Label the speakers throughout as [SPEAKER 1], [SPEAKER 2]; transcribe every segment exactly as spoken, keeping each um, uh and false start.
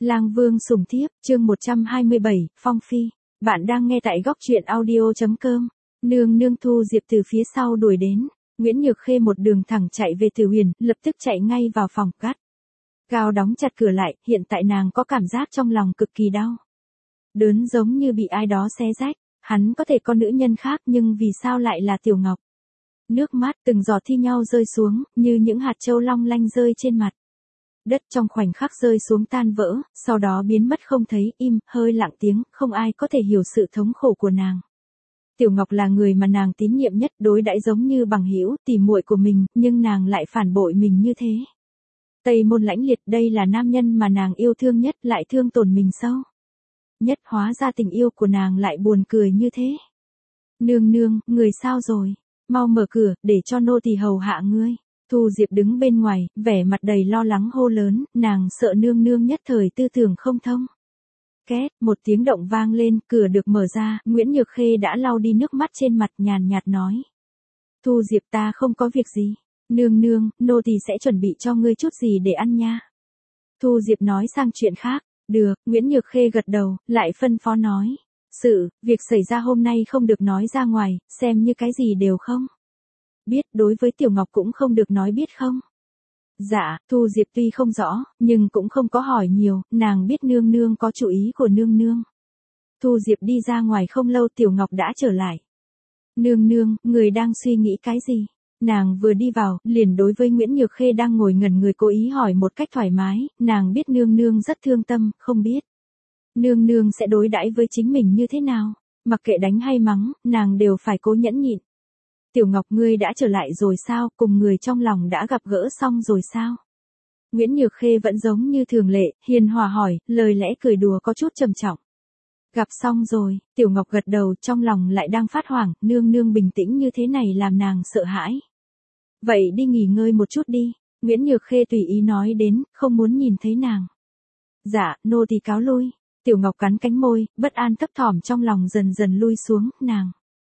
[SPEAKER 1] Lang Vương sủng thiếp, chương một trăm hai mươi bảy, Phong Phi. Bạn đang nghe tại góc truyện audio chấm com. Nương nương Thu Diệp từ phía sau đuổi đến. Nguyễn Nhược Khê một đường thẳng chạy về Tử Huyền, lập tức chạy ngay vào phòng cắt. Gao đóng chặt cửa lại, hiện tại nàng có cảm giác trong lòng cực kỳ đau. Đớn giống như bị ai đó xé rách. Hắn có thể có nữ nhân khác nhưng vì sao lại là Tiểu Ngọc? Nước mắt từng giọt thi nhau rơi xuống, như những hạt châu long lanh rơi trên mặt. Đất trong khoảnh khắc rơi xuống tan vỡ, sau đó biến mất không thấy, im, hơi lặng tiếng, không ai có thể hiểu sự thống khổ của nàng. Tiểu Ngọc là người mà nàng tín nhiệm nhất, đối đãi giống như bằng hữu, tỉ muội của mình, nhưng nàng lại phản bội mình như thế. Tây Môn Lãnh Liệt, đây là nam nhân mà nàng yêu thương nhất, lại thương tổn mình sâu nhất, hóa ra tình yêu của nàng lại buồn cười như thế. Nương nương, người sao rồi? Mau mở cửa, để cho nô tỳ hầu hạ ngươi. Thu Diệp đứng bên ngoài, vẻ mặt đầy lo lắng hô lớn, nàng sợ nương nương nhất thời tư tưởng không thông. Két, một tiếng động vang lên, cửa được mở ra, Nguyễn Nhược Khê đã lau đi nước mắt trên mặt, nhàn nhạt nói. Thu Diệp, ta không có việc gì. Nương nương, nô tỳ sẽ chuẩn bị cho ngươi chút gì để ăn nha. Thu Diệp nói sang chuyện khác. Được, Nguyễn Nhược Khê gật đầu, lại phân phó nói. Sự, việc xảy ra hôm nay không được nói ra ngoài, xem như cái gì đều không biết, đối với Tiểu Ngọc cũng không được nói biết không? Dạ, Thu Diệp tuy không rõ, nhưng cũng không có hỏi nhiều, nàng biết nương nương có chủ ý của nương nương. Thu Diệp đi ra ngoài không lâu Tiểu Ngọc đã trở lại. Nương nương, người đang suy nghĩ cái gì? Nàng vừa đi vào, liền đối với Nguyễn Nhược Khê đang ngồi ngẩn người cố ý hỏi một cách thoải mái, nàng biết nương nương rất thương tâm, không biết nương nương sẽ đối đãi với chính mình như thế nào, mặc kệ đánh hay mắng, nàng đều phải cố nhẫn nhịn. Tiểu Ngọc, ngươi đã trở lại rồi sao, cùng người trong lòng đã gặp gỡ xong rồi sao? Nguyễn Nhược Khê vẫn giống như thường lệ, hiền hòa hỏi, lời lẽ cười đùa có chút trầm trọng. Gặp xong rồi, Tiểu Ngọc gật đầu, trong lòng lại đang phát hoảng, nương nương bình tĩnh như thế này làm nàng sợ hãi. Vậy đi nghỉ ngơi một chút đi, Nguyễn Nhược Khê tùy ý nói đến, không muốn nhìn thấy nàng. Dạ, nô tỳ cáo lui. Tiểu Ngọc cắn cánh môi, bất an thấp thỏm trong lòng dần dần lui xuống, nàng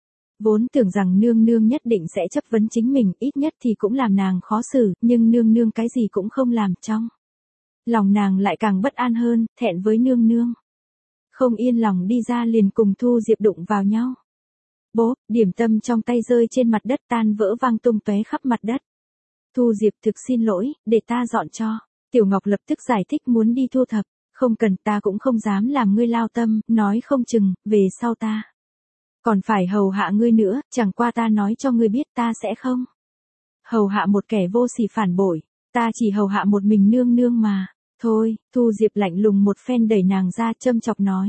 [SPEAKER 1] vốn tưởng rằng nương nương nhất định sẽ chấp vấn chính mình, ít nhất thì cũng làm nàng khó xử, nhưng nương nương cái gì cũng không làm, trong lòng nàng lại càng bất an hơn, thẹn với nương nương. Không yên lòng đi ra liền cùng Thu Diệp đụng vào nhau. Bố, điểm tâm trong tay rơi trên mặt đất tan vỡ vang tung tóe khắp mặt đất. Thu Diệp, thực xin lỗi, để ta dọn cho. Tiểu Ngọc lập tức giải thích muốn đi thu thập. Không cần, ta cũng không dám làm ngươi lao tâm, nói không chừng, về sau ta còn phải hầu hạ ngươi nữa, chẳng qua ta nói cho ngươi biết ta sẽ không hầu hạ một kẻ vô sỉ phản bội, ta chỉ hầu hạ một mình nương nương mà. Thôi, Thu Diệp lạnh lùng một phen đẩy nàng ra châm chọc nói.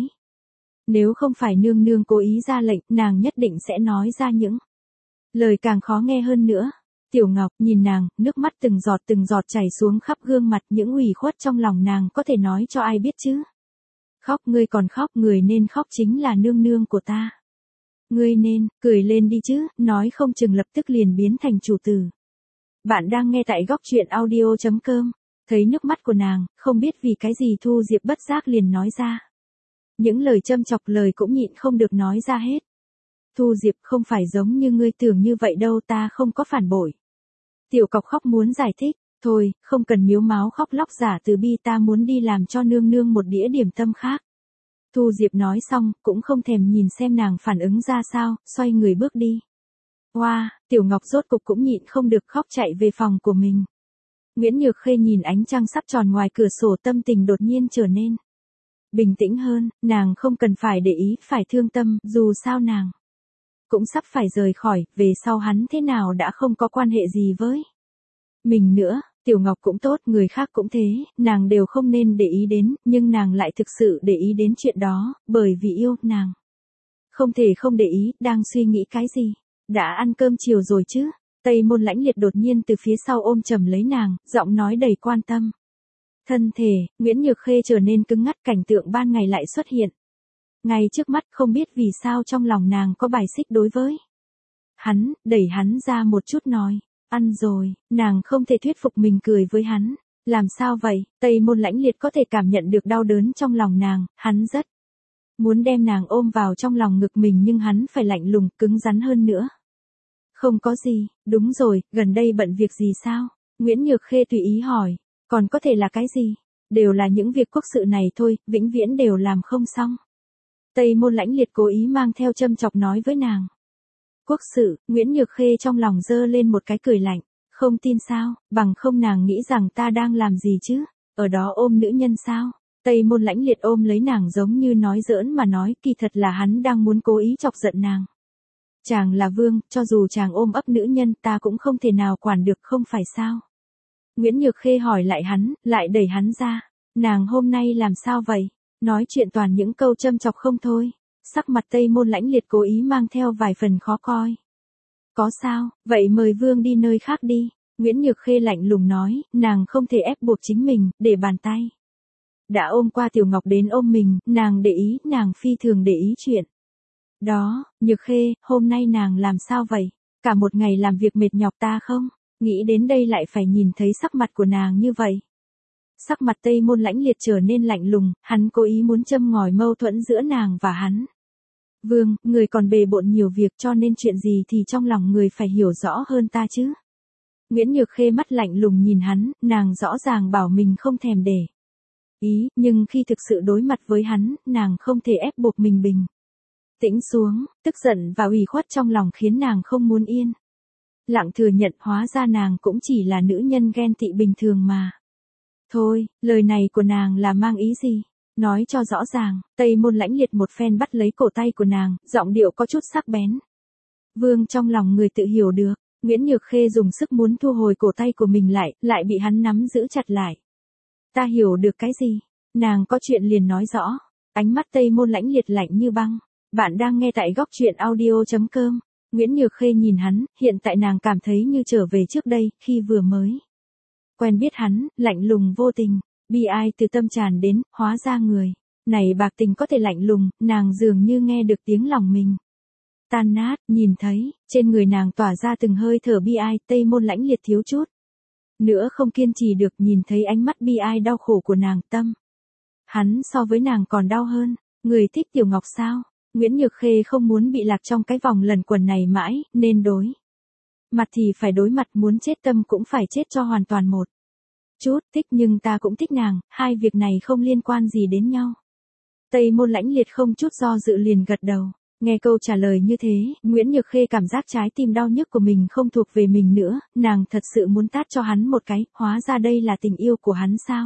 [SPEAKER 1] Nếu không phải nương nương cố ý ra lệnh, nàng nhất định sẽ nói ra những lời càng khó nghe hơn nữa. Tiểu Ngọc nhìn nàng, nước mắt từng giọt từng giọt chảy xuống khắp gương mặt, những ủy khuất trong lòng nàng có thể nói cho ai biết chứ. Khóc, ngươi còn khóc, người nên khóc chính là nương nương của ta. Ngươi nên, cười lên đi chứ, nói không chừng lập tức liền biến thành chủ tử. Bạn đang nghe tại góc truyện audio chấm com. Thấy nước mắt của nàng, không biết vì cái gì Thu Diệp bất giác liền nói ra. Những lời châm chọc lời cũng nhịn không được nói ra hết. Thu Diệp, không phải giống như ngươi tưởng như vậy đâu, ta không có phản bội. Tiểu Ngọc khóc muốn giải thích, thôi, không cần miếu máu khóc lóc giả từ bi, ta muốn đi làm cho nương nương một đĩa điểm tâm khác. Thu Diệp nói xong, cũng không thèm nhìn xem nàng phản ứng ra sao, xoay người bước đi. Hoa, wow, Tiểu Ngọc rốt cục cũng nhịn không được khóc chạy về phòng của mình. Nguyễn Nhược Khê nhìn ánh trăng sắp tròn ngoài cửa sổ, tâm tình đột nhiên trở nên bình tĩnh hơn, nàng không cần phải để ý, phải thương tâm, dù sao nàng cũng sắp phải rời khỏi, về sau hắn thế nào đã không có quan hệ gì với mình nữa. Tiểu Ngọc cũng tốt, người khác cũng thế, nàng đều không nên để ý đến, nhưng nàng lại thực sự để ý đến chuyện đó, bởi vì yêu, nàng không thể không để ý, đang suy nghĩ cái gì. Đã ăn cơm chiều rồi chứ? Tây Môn Lãnh Liệt đột nhiên từ phía sau ôm chầm lấy nàng, giọng nói đầy quan tâm. Thân thể, Nguyễn Nhược Khê trở nên cứng ngắt, cảnh tượng ban ngày lại xuất hiện. Ngay trước mắt, không biết vì sao trong lòng nàng có bài xích đối với hắn, đẩy hắn ra một chút nói. Ăn rồi, nàng không thể thuyết phục mình cười với hắn. Làm sao vậy? Tây Môn Lãnh Liệt có thể cảm nhận được đau đớn trong lòng nàng, hắn rất muốn đem nàng ôm vào trong lòng ngực mình nhưng hắn phải lạnh lùng, cứng rắn hơn nữa. Không có gì, đúng rồi, gần đây bận việc gì sao? Nguyễn Nhược Khê tùy ý hỏi, còn có thể là cái gì? đều là những việc quốc sự này thôi, vĩnh viễn đều làm không xong. Tây Môn Lãnh Liệt cố ý mang theo châm chọc nói với nàng. Quốc sự, Nguyễn Nhược Khê trong lòng dơ lên một cái cười lạnh, không tin sao, bằng không nàng nghĩ rằng ta đang làm gì chứ, ở đó ôm nữ nhân sao? Tây Môn Lãnh Liệt ôm lấy nàng giống như nói giỡn mà nói, kỳ thật là hắn đang muốn cố ý chọc giận nàng. Chàng là vương, cho dù chàng ôm ấp nữ nhân ta cũng không thể nào quản được không phải sao? Nguyễn Nhược Khê hỏi lại hắn, lại đẩy hắn ra. Nàng hôm nay làm sao vậy? Nói chuyện toàn những câu châm chọc không thôi. Sắc mặt Tây Môn Lãnh Liệt cố ý mang theo vài phần khó coi. Có sao, vậy mời vương đi nơi khác đi. Nguyễn Nhược Khê lạnh lùng nói, nàng không thể ép buộc chính mình, để bàn tay. Đã ôm qua Tiểu Ngọc đến ôm mình, nàng để ý, nàng phi thường để ý chuyện. Đó, Nhược Khê, hôm nay nàng làm sao vậy? Cả một ngày làm việc mệt nhọc ta không? Nghĩ đến đây lại phải nhìn thấy sắc mặt của nàng như vậy. Sắc mặt Tây Môn Lãnh Liệt trở nên lạnh lùng, hắn cố ý muốn châm ngòi mâu thuẫn giữa nàng và hắn. Vương, người còn bề bộn nhiều việc cho nên chuyện gì thì trong lòng người phải hiểu rõ hơn ta chứ. Nguyễn Nhược Khê mắt lạnh lùng nhìn hắn, nàng rõ ràng bảo mình không thèm để ý, nhưng khi thực sự đối mặt với hắn, nàng không thể ép buộc mình bình tĩnh xuống, tức giận và ủy khuất trong lòng khiến nàng không muốn yên lặng thừa nhận hóa ra nàng cũng chỉ là nữ nhân ghen tị bình thường mà. Thôi, lời này của nàng là mang ý gì? Nói cho rõ ràng, Tây Môn Lãnh Liệt một phen bắt lấy cổ tay của nàng, giọng điệu có chút sắc bén. Vương trong lòng người tự hiểu được, Nguyễn Nhược Khê dùng sức muốn thu hồi cổ tay của mình lại, lại bị hắn nắm giữ chặt lại. Ta hiểu được cái gì? Nàng có chuyện liền nói rõ. Ánh mắt Tây Môn Lãnh Liệt lạnh như băng. Bạn đang nghe tại góc truyện audio chấm com. Nguyễn Nhược Khê nhìn hắn, hiện tại nàng cảm thấy như trở về trước đây, khi vừa mới quen biết hắn, lạnh lùng vô tình, bi ai từ tâm tràn đến, hóa ra người này bạc tình có thể lạnh lùng, nàng dường như nghe được tiếng lòng mình tan nát, nhìn thấy, trên người nàng tỏa ra từng hơi thở bi ai, Tây Môn Lãnh Liệt thiếu chút nữa không kiên trì được, nhìn thấy ánh mắt bi ai đau khổ của nàng, tâm hắn so với nàng còn đau hơn. Người thích Tiểu Ngọc sao? Nguyễn Nhược Khê không muốn bị lạc trong cái vòng lần quần này mãi, nên đối mặt thì phải đối mặt, muốn chết tâm cũng phải chết cho hoàn toàn một chút, thích nhưng ta cũng thích nàng, hai việc này không liên quan gì đến nhau. Tây Môn Lãnh Liệt không chút do dự liền gật đầu. Nghe câu trả lời như thế, Nguyễn Nhược Khê cảm giác trái tim đau nhức của mình không thuộc về mình nữa, nàng thật sự muốn tát cho hắn một cái, hóa ra đây là tình yêu của hắn sao?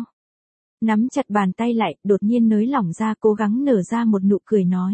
[SPEAKER 1] Nắm chặt bàn tay lại, đột nhiên nới lỏng ra, cố gắng nở ra một nụ cười nói.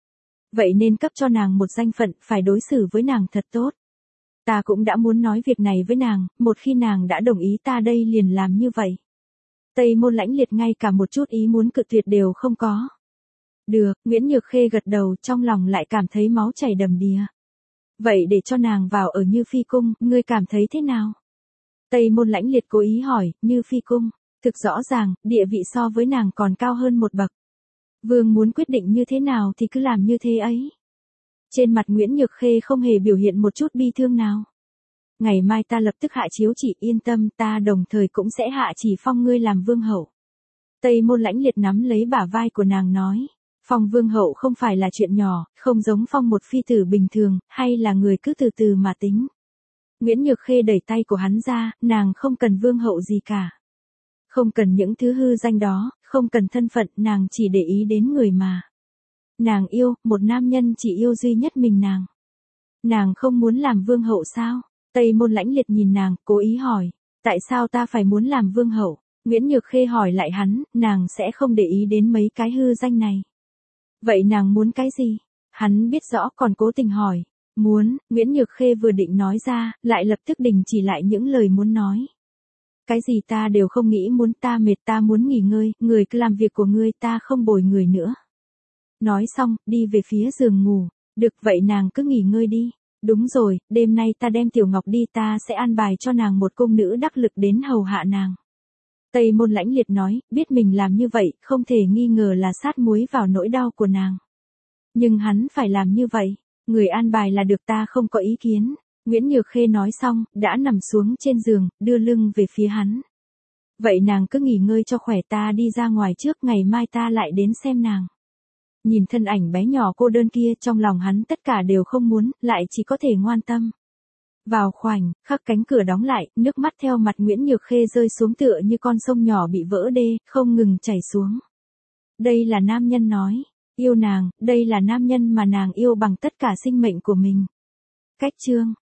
[SPEAKER 1] Vậy nên cấp cho nàng một danh phận, phải đối xử với nàng thật tốt. Ta cũng đã muốn nói việc này với nàng, một khi nàng đã đồng ý ta đây liền làm như vậy. Tây Môn Lãnh Liệt ngay cả một chút ý muốn cự tuyệt đều không có. Được, Nguyễn Nhược Khê gật đầu, trong lòng lại cảm thấy máu chảy đầm đìa. Vậy để cho nàng vào ở Như Phi Cung, ngươi cảm thấy thế nào? Tây Môn Lãnh Liệt cố ý hỏi, Như Phi Cung, thực rõ ràng, địa vị so với nàng còn cao hơn một bậc. Vương muốn quyết định như thế nào thì cứ làm như thế ấy. Trên mặt Nguyễn Nhược Khê không hề biểu hiện một chút bi thương nào. Ngày mai ta lập tức hạ chiếu chỉ, yên tâm, ta đồng thời cũng sẽ hạ chỉ phong ngươi làm vương hậu. Tây Môn Lãnh Liệt nắm lấy bả vai của nàng nói. Phong vương hậu không phải là chuyện nhỏ, không giống phong một phi tử bình thường, hay là người cứ từ từ mà tính. Nguyễn Nhược Khê đẩy tay của hắn ra, nàng không cần vương hậu gì cả. Không cần những thứ hư danh đó, không cần thân phận, nàng chỉ để ý đến người mà nàng yêu, một nam nhân chỉ yêu duy nhất mình nàng. Nàng không muốn làm vương hậu sao? Tây Môn Lãnh Liệt nhìn nàng, cố ý hỏi, tại sao ta phải muốn làm vương hậu? Nguyễn Nhược Khê hỏi lại hắn, nàng sẽ không để ý đến mấy cái hư danh này. Vậy nàng muốn cái gì? Hắn biết rõ còn cố tình hỏi. Muốn, Nguyễn Nhược Khê vừa định nói ra, lại lập tức đình chỉ lại những lời muốn nói. Cái gì ta đều không nghĩ muốn, ta mệt, ta muốn nghỉ ngơi, người cứ làm việc của ngươi, ta không bồi người nữa. Nói xong, đi về phía giường ngủ. Được, vậy nàng cứ nghỉ ngơi đi. Đúng rồi, đêm nay ta đem Tiểu Ngọc đi, ta sẽ an bài cho nàng một cung nữ đắc lực đến hầu hạ nàng. Tây Môn Lãnh Liệt nói, biết mình làm như vậy, không thể nghi ngờ là sát muối vào nỗi đau của nàng. Nhưng hắn phải làm như vậy, người an bài là được, ta không có ý kiến. Nguyễn Nhược Khê nói xong, đã nằm xuống trên giường, đưa lưng về phía hắn. Vậy nàng cứ nghỉ ngơi cho khỏe, ta đi ra ngoài trước, ngày mai ta lại đến xem nàng. Nhìn thân ảnh bé nhỏ cô đơn kia, trong lòng hắn tất cả đều không muốn, lại chỉ có thể ngoan tâm. Vào khoảnh khắc cánh cửa đóng lại, nước mắt theo mặt Nguyễn Nhược Khê rơi xuống tựa như con sông nhỏ bị vỡ đê, không ngừng chảy xuống. Đây là nam nhân nói, yêu nàng, đây là nam nhân mà nàng yêu bằng tất cả sinh mệnh của mình. Cách chương